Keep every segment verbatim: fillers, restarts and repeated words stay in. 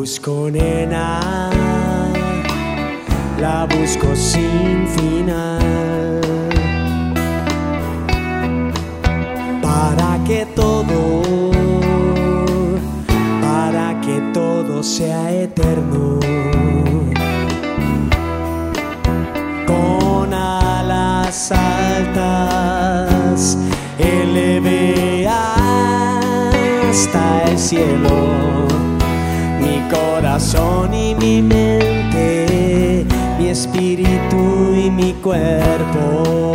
Busco nena, la busco sin final, para que todo, para que todo sea eterno. Con alas altas elevé hasta el cielo mi corazón y mi mente, mi espíritu y mi cuerpo.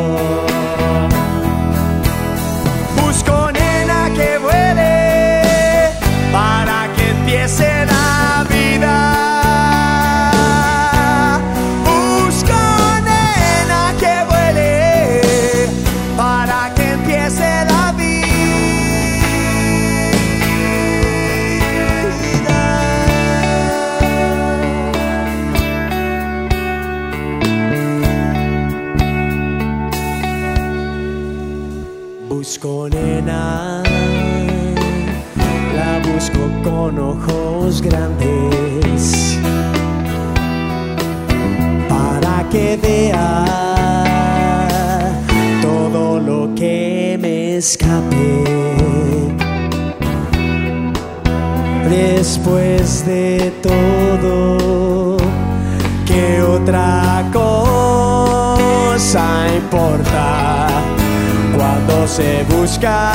Busco nena que vuele para que empiece la vida. Busco nena que vuele para que empiece la vida. Busco nena, la busco con ojos grandes, para que vea todo lo que me escape. Después de todo, ¿qué otra cosa importa? Cuando se busca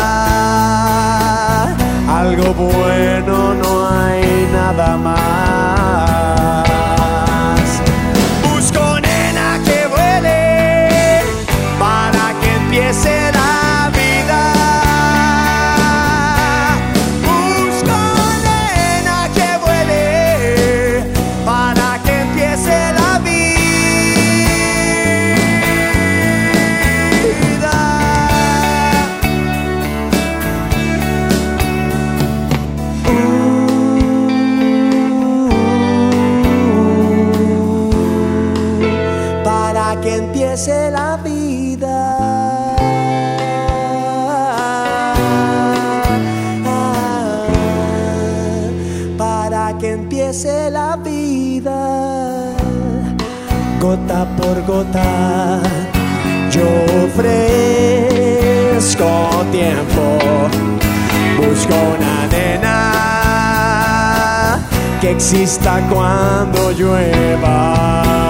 algo bueno, no hay nada más. Busco nena que vuele para que empiece la vida. Busco nena que vuele para que empiece la vida. Que empiece la vida, para que empiece la vida, gota por gota. Yo ofrezco tiempo, busco una nena que exista cuando llueva.